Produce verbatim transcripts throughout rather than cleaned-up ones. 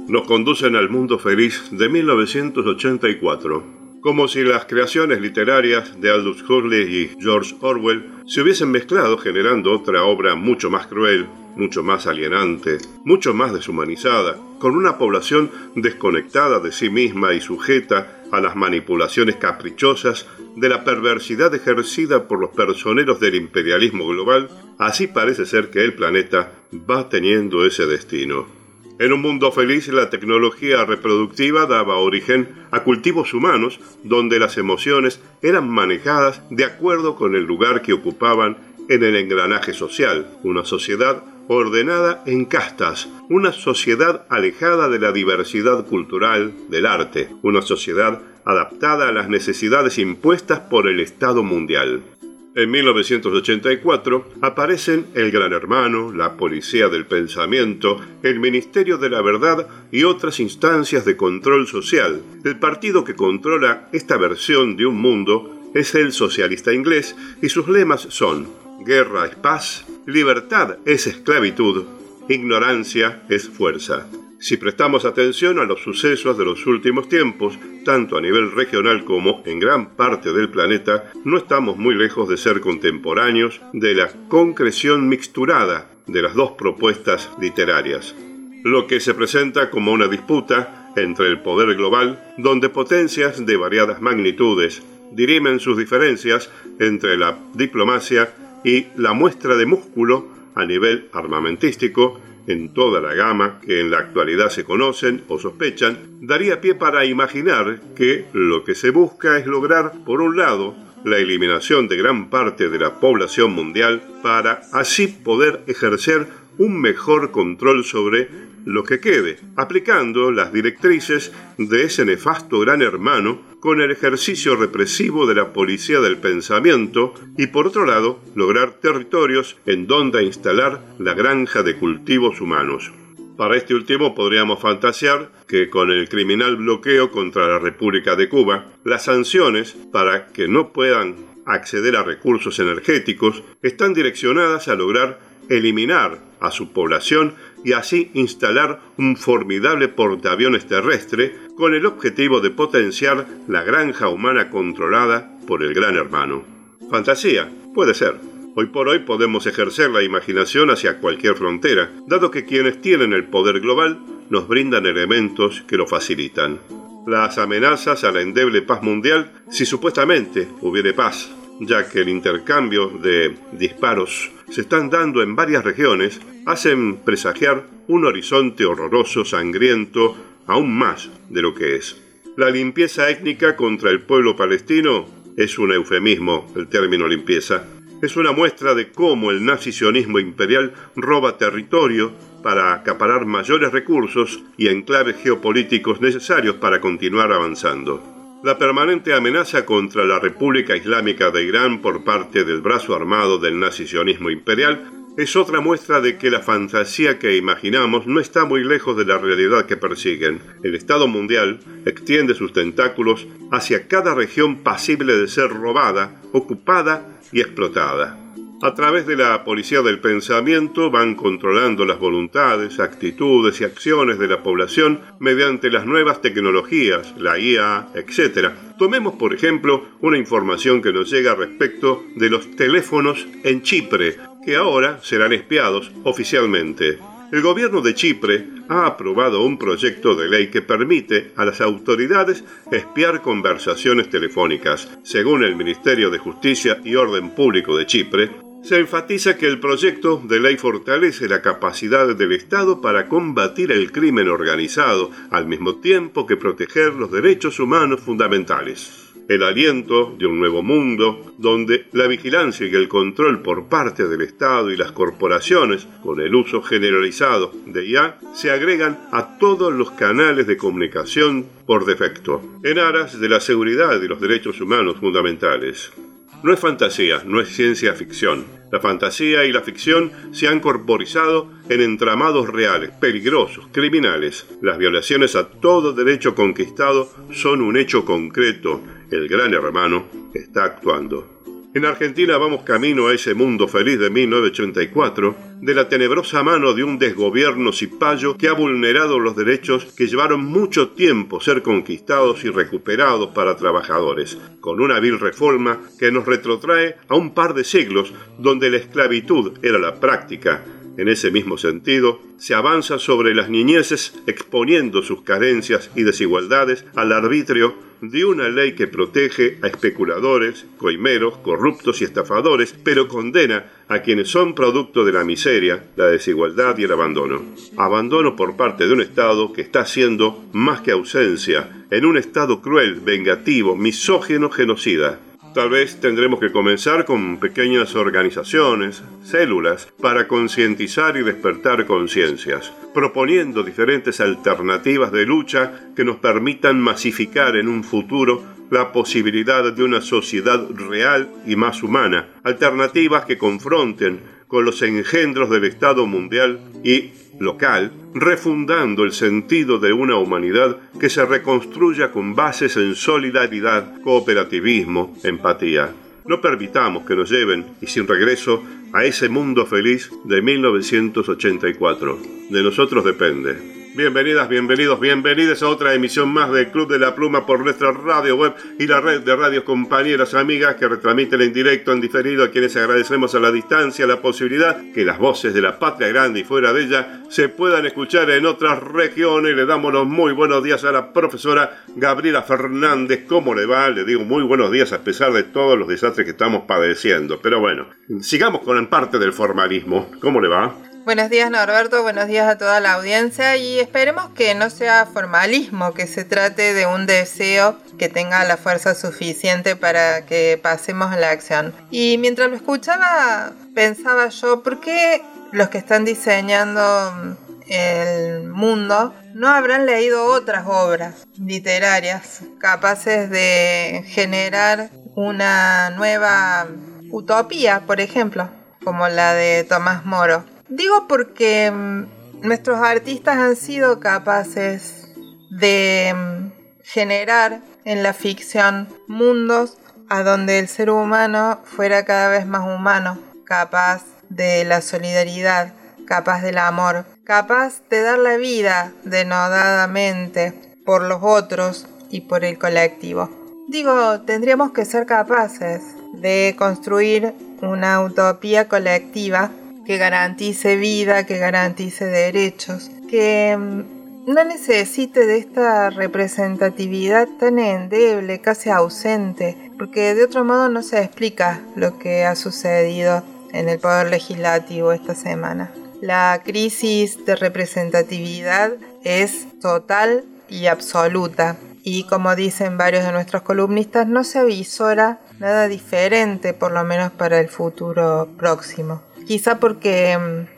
nos conducen al mundo feliz de mil novecientos ochenta y cuatro, como si las creaciones literarias de Aldous Huxley y George Orwell se hubiesen mezclado generando otra obra mucho más cruel, mucho más alienante, mucho más deshumanizada, con una población desconectada de sí misma y sujeta a las manipulaciones caprichosas de la perversidad ejercida por los personeros del imperialismo global. Así parece ser que el planeta va teniendo ese destino. En un mundo feliz, la tecnología reproductiva daba origen a cultivos humanos donde las emociones eran manejadas de acuerdo con el lugar que ocupaban en el engranaje social, una sociedad ordenada en castas, una sociedad alejada de la diversidad cultural del arte, una sociedad adaptada a las necesidades impuestas por el Estado mundial. En mil novecientos ochenta y cuatro aparecen el Gran Hermano, la Policía del Pensamiento, el Ministerio de la Verdad y otras instancias de control social. El partido que controla esta versión de un mundo es el socialista inglés y sus lemas son: guerra es paz, libertad es esclavitud, ignorancia es fuerza. Si prestamos atención a los sucesos de los últimos tiempos, tanto a nivel regional como en gran parte del planeta, no estamos muy lejos de ser contemporáneos de la concreción mixturada de las dos propuestas literarias. Lo que se presenta como una disputa entre el poder global, donde potencias de variadas magnitudes dirimen sus diferencias entre la diplomacia y la muestra de músculo a nivel armamentístico, en toda la gama que en la actualidad se conocen o sospechan, daría pie para imaginar que lo que se busca es lograr, por un lado, la eliminación de gran parte de la población mundial para así poder ejercer un mejor control sobre lo que quede, aplicando las directrices de ese nefasto Gran Hermano con el ejercicio represivo de la Policía del Pensamiento y, por otro lado, lograr territorios en donde instalar la granja de cultivos humanos. Para este último podríamos fantasear que con el criminal bloqueo contra la República de Cuba, las sanciones para que no puedan acceder a recursos energéticos están direccionadas a lograr eliminar a su población y así instalar un formidable portaaviones terrestre con el objetivo de potenciar la granja humana controlada por el Gran Hermano. Fantasía, puede ser. Hoy por hoy podemos ejercer la imaginación hacia cualquier frontera, dado que quienes tienen el poder global nos brindan elementos que lo facilitan. Las amenazas a la endeble paz mundial, si supuestamente hubiere paz, ya que el intercambio de disparos se están dando en varias regiones, hacen presagiar un horizonte horroroso, sangriento, aún más de lo que es. La limpieza étnica contra el pueblo palestino es un eufemismo, el término limpieza. Es una muestra de cómo el nazi-sionismo imperial roba territorio para acaparar mayores recursos y enclaves geopolíticos necesarios para continuar avanzando. La permanente amenaza contra la República Islámica de Irán por parte del brazo armado del nazi-sionismo imperial es otra muestra de que la fantasía que imaginamos no está muy lejos de la realidad que persiguen. El Estado mundial extiende sus tentáculos hacia cada región pasible de ser robada, ocupada y explotada. A través de la Policía del Pensamiento van controlando las voluntades, actitudes y acciones de la población mediante las nuevas tecnologías, la I A, etcétera. Tomemos, por ejemplo, una información que nos llega respecto de los teléfonos en Chipre, que ahora serán espiados oficialmente. El gobierno de Chipre ha aprobado un proyecto de ley que permite a las autoridades espiar conversaciones telefónicas. Según el Ministerio de Justicia y Orden Público de Chipre, se enfatiza que el proyecto de ley fortalece la capacidad del Estado para combatir el crimen organizado, al mismo tiempo que proteger los derechos humanos fundamentales. El aliento de un nuevo mundo, donde la vigilancia y el control por parte del Estado y las corporaciones, con el uso generalizado de I A, se agregan a todos los canales de comunicación por defecto, en aras de la seguridad y los derechos humanos fundamentales. No es fantasía, no es ciencia ficción. La fantasía y la ficción se han corporizado en entramados reales, peligrosos, criminales. Las violaciones a todo derecho conquistado son un hecho concreto. El Gran Hermano está actuando. En Argentina vamos camino a ese mundo feliz de mil novecientos ochenta y cuatro, de la tenebrosa mano de un desgobierno cipayo que ha vulnerado los derechos que llevaron mucho tiempo ser conquistados y recuperados para trabajadores, con una vil reforma que nos retrotrae a un par de siglos donde la esclavitud era la práctica. En ese mismo sentido, se avanza sobre las niñeces exponiendo sus carencias y desigualdades al arbitrio de una ley que protege a especuladores, coimeros, corruptos y estafadores, pero condena a quienes son producto de la miseria, la desigualdad y el abandono. Abandono por parte de un Estado que está haciendo más que ausencia, en un Estado cruel, vengativo, misógino, genocida. Tal vez tendremos que comenzar con pequeñas organizaciones, células, para concientizar y despertar conciencias, proponiendo diferentes alternativas de lucha que nos permitan masificar en un futuro la posibilidad de una sociedad real y más humana, alternativas que confronten con los engendros del Estado mundial y local, refundando el sentido de una humanidad que se reconstruya con bases en solidaridad, cooperativismo, empatía. No permitamos que nos lleven, y sin regreso, a ese mundo feliz de mil novecientos ochenta y cuatro. De nosotros depende. Bienvenidas, bienvenidos, bienvenidas a otra emisión más del Club de la Pluma por nuestra radio web y la red de radios compañeras amigas que retransmiten en directo, en diferido, a quienes agradecemos a la distancia la posibilidad que las voces de la patria grande y fuera de ella se puedan escuchar en otras regiones. Le damos los muy buenos días a la profesora Gabriela Fernández. ¿Cómo le va? Le digo muy buenos días a pesar de todos los desastres que estamos padeciendo. Pero bueno, sigamos con parte del formalismo. ¿Cómo le va? Buenos días, Norberto, buenos días a toda la audiencia y esperemos que no sea formalismo, que se trate de un deseo que tenga la fuerza suficiente para que pasemos a la acción. Y mientras lo escuchaba, pensaba yo, ¿por qué los que están diseñando el mundo no habrán leído otras obras literarias capaces de generar una nueva utopía, por ejemplo, como la de Tomás Moro? Digo porque mmm, nuestros artistas han sido capaces de mmm, generar en la ficción mundos a donde el ser humano fuera cada vez más humano, capaz de la solidaridad, capaz del amor, capaz de dar la vida denodadamente por los otros y por el colectivo. Digo, tendríamos que ser capaces de construir una utopía colectiva que garantice vida, que garantice derechos, que no necesite de esta representatividad tan endeble, casi ausente, porque de otro modo no se explica lo que ha sucedido en el Poder Legislativo esta semana. La crisis de representatividad es total y absoluta, y como dicen varios de nuestros columnistas, no se avisora nada diferente, por lo menos para el futuro próximo. Quizá porque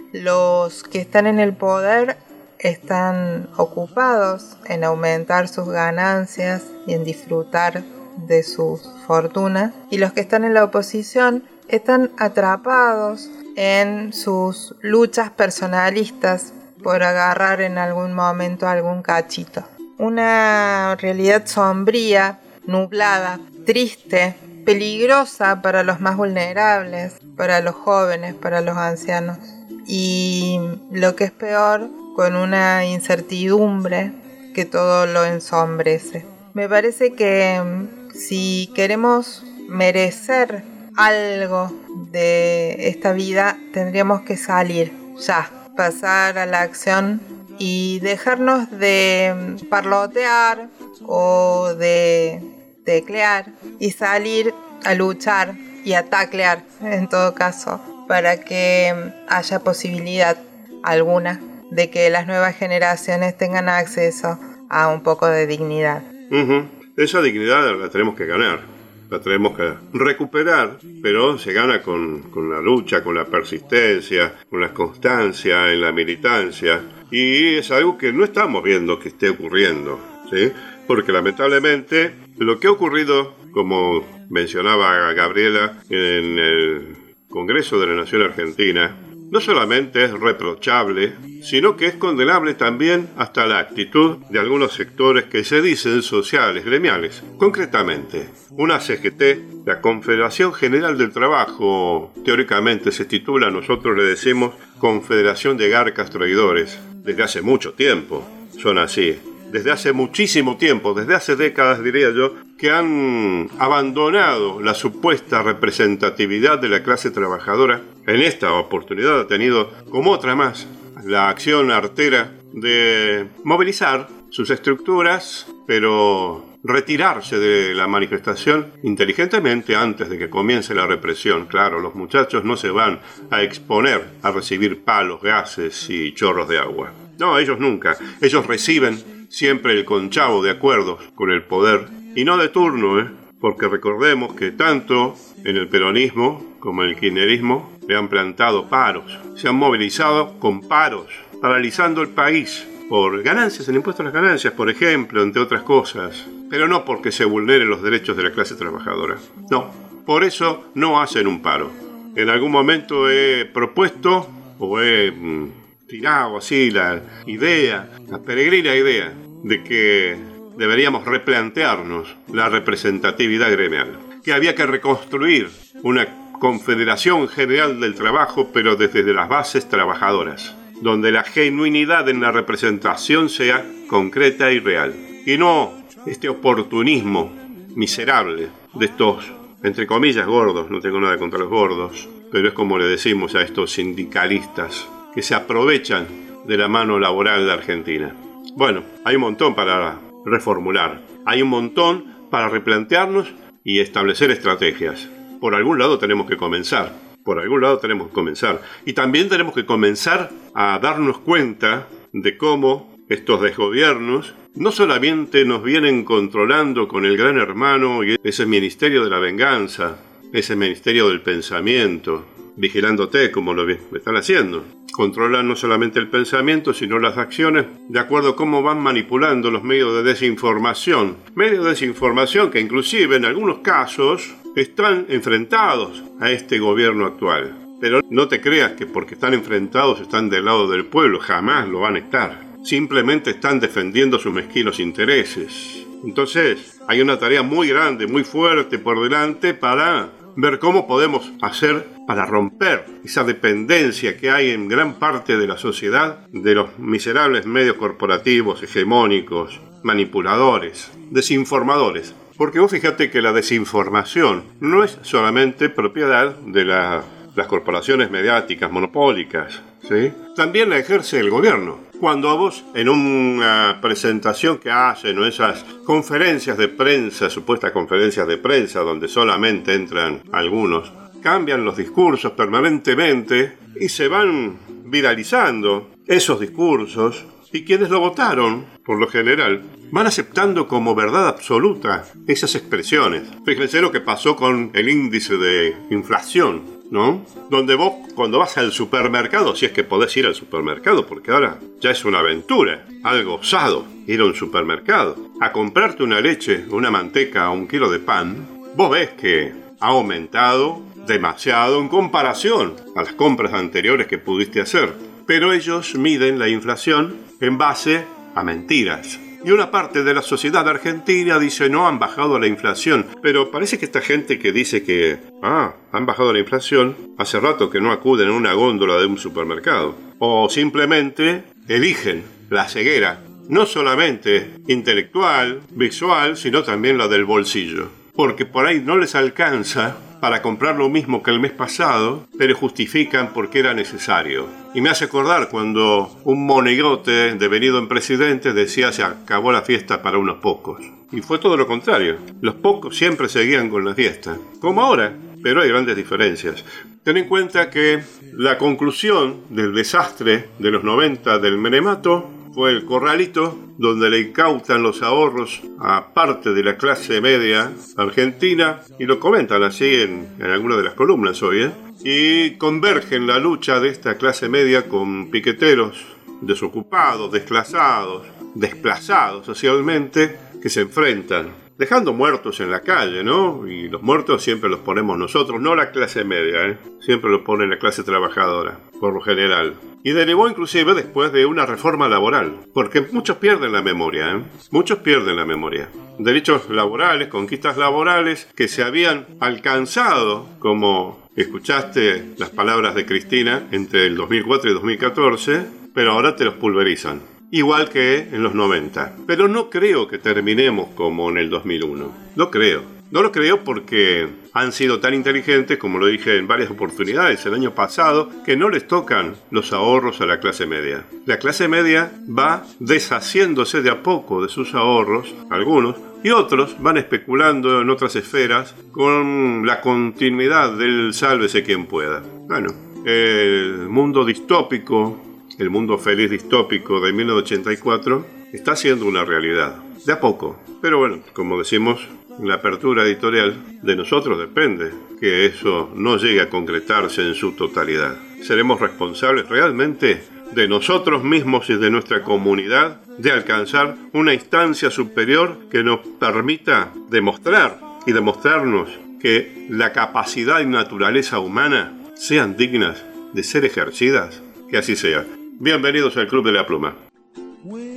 los que están en el poder están ocupados en aumentar sus ganancias y en disfrutar de sus fortunas, y los que están en la oposición están atrapados en sus luchas personalistas por agarrar en algún momento algún cachito. Una realidad sombría, nublada, triste, peligrosa para los más vulnerables, para los jóvenes, para los ancianos. Y lo que es peor, con una incertidumbre que todo lo ensombrece. Me parece que si queremos merecer algo de esta vida, tendríamos que salir ya, pasar a la acción y dejarnos de parlotear o de teclear y salir a luchar y a taclear, en todo caso, para que haya posibilidad alguna de que las nuevas generaciones tengan acceso a un poco de dignidad. Uh-huh. Esa dignidad la tenemos que ganar, la tenemos que recuperar, pero se gana con, con la lucha, con la persistencia, con la constancia en la militancia, y es algo que no estamos viendo que esté ocurriendo, ¿sí? Porque lamentablemente lo que ha ocurrido, como mencionaba Gabriela, en el Congreso de la Nación Argentina, no solamente es reprochable, sino que es condenable también hasta la actitud de algunos sectores que se dicen sociales, gremiales. Concretamente, una C G T, la Confederación General del Trabajo, teóricamente se titula, nosotros le decimos Confederación de Garcas Traidores, desde hace mucho tiempo, son así. Desde hace muchísimo tiempo, desde hace décadas diría yo, que han abandonado la supuesta representatividad de la clase trabajadora. En esta oportunidad ha tenido, como otra más, la acción artera de movilizar sus estructuras, pero retirarse de la manifestación inteligentemente antes de que comience la represión. Claro, los muchachos no se van a exponer a recibir palos, gases y chorros de agua. No, ellos nunca. Ellos reciben siempre el conchavo de acuerdos con el poder, y no de turno, ¿eh? Porque recordemos que tanto en el peronismo como en el kirchnerismo le han plantado paros, se han movilizado con paros, paralizando el país por ganancias, el impuesto a las ganancias, por ejemplo, entre otras cosas, pero no porque se vulneren los derechos de la clase trabajadora. No, por eso no hacen un paro. En algún momento he propuesto o he mmm, tirado así la idea, la peregrina idea de que deberíamos replantearnos la representatividad gremial, que había que reconstruir una Confederación General del Trabajo, pero desde las bases trabajadoras, donde la genuinidad en la representación sea concreta y real, y no este oportunismo miserable de estos, entre comillas, gordos. No tengo nada contra los gordos, pero es como le decimos a estos sindicalistas que se aprovechan de la mano laboral de Argentina. Bueno, hay un montón para reformular, hay un montón para replantearnos y establecer estrategias. Por algún lado tenemos que comenzar, por algún lado tenemos que comenzar. Y también tenemos que comenzar a darnos cuenta de cómo estos desgobiernos no solamente nos vienen controlando con el gran hermano y ese ministerio de la venganza, ese ministerio del pensamiento, vigilándote como lo están haciendo. Controlan no solamente el pensamiento, sino las acciones, de acuerdo a cómo van manipulando los medios de desinformación. Medios de desinformación que inclusive en algunos casos están enfrentados a este gobierno actual. Pero no te creas que porque están enfrentados están del lado del pueblo, jamás lo van a estar. Simplemente están defendiendo sus mezquinos intereses. Entonces, hay una tarea muy grande, muy fuerte por delante para ver cómo podemos hacer para romper esa dependencia que hay en gran parte de la sociedad de los miserables medios corporativos, hegemónicos, manipuladores, desinformadores. Porque vos fíjate que la desinformación no es solamente propiedad de la, las corporaciones mediáticas monopólicas, ¿sí? También la ejerce el gobierno. Cuando a vos en una presentación que hacen o esas conferencias de prensa, supuestas conferencias de prensa donde solamente entran algunos, cambian los discursos permanentemente y se van viralizando esos discursos, y quienes lo votaron, por lo general, van aceptando como verdad absoluta esas expresiones. Fíjense lo que pasó con el índice de inflación, ¿no? Donde vos, cuando vas al supermercado, si es que podés ir al supermercado, porque ahora ya es una aventura, algo osado, ir a un supermercado, a comprarte una leche, una manteca o un kilo de pan, vos ves que ha aumentado demasiado en comparación a las compras anteriores que pudiste hacer. Pero ellos miden la inflación en base a mentiras. Y una parte de la sociedad argentina dice no han bajado la inflación, pero parece que esta gente que dice que ah, han bajado la inflación, hace rato que no acuden a una góndola de un supermercado. O simplemente eligen la ceguera, no solamente intelectual, visual, sino también la del bolsillo. Porque por ahí no les alcanza para comprar lo mismo que el mes pasado, pero justifican porque era necesario. Y me hace acordar cuando un monigote devenido en presidente decía se acabó la fiesta para unos pocos. Y fue todo lo contrario. Los pocos siempre seguían con la fiesta, como ahora, pero hay grandes diferencias. Ten en cuenta que la conclusión del desastre de los noventa del menemato fue el corralito donde le incautan los ahorros a parte de la clase media argentina, y lo comentan así en, en algunas de las columnas hoy, ¿eh? Y convergen la lucha de esta clase media con piqueteros desocupados, desclasados, desplazados socialmente, que se enfrentan dejando muertos en la calle, ¿no? Y los muertos siempre los ponemos nosotros, no la clase media, ¿eh? Siempre los pone la clase trabajadora, por lo general. Y derivó inclusive después de una reforma laboral, porque muchos pierden la memoria, ¿eh? Muchos pierden la memoria. Derechos laborales, conquistas laborales que se habían alcanzado, como escuchaste las palabras de Cristina, entre el dos mil cuatro y dos mil catorce, pero ahora te los pulverizan. Igual que en los noventa. Pero no creo que terminemos como en el dos mil uno. No creo. No lo creo porque han sido tan inteligentes, como lo dije en varias oportunidades el año pasado, que no les tocan los ahorros a la clase media. La clase media va deshaciéndose de a poco de sus ahorros, algunos, y otros van especulando en otras esferas con la continuidad del sálvese quien pueda. Bueno, el mundo distópico, el mundo feliz distópico de mil novecientos ochenta y cuatro está siendo una realidad, de a poco. Pero bueno, como decimos en la apertura editorial, de nosotros depende que eso no llegue a concretarse en su totalidad. Seremos responsables realmente de nosotros mismos y de nuestra comunidad de alcanzar una instancia superior que nos permita demostrar y demostrarnos que la capacidad y naturaleza humana sean dignas de ser ejercidas. Que así sea. Bienvenidos al Club de la Pluma.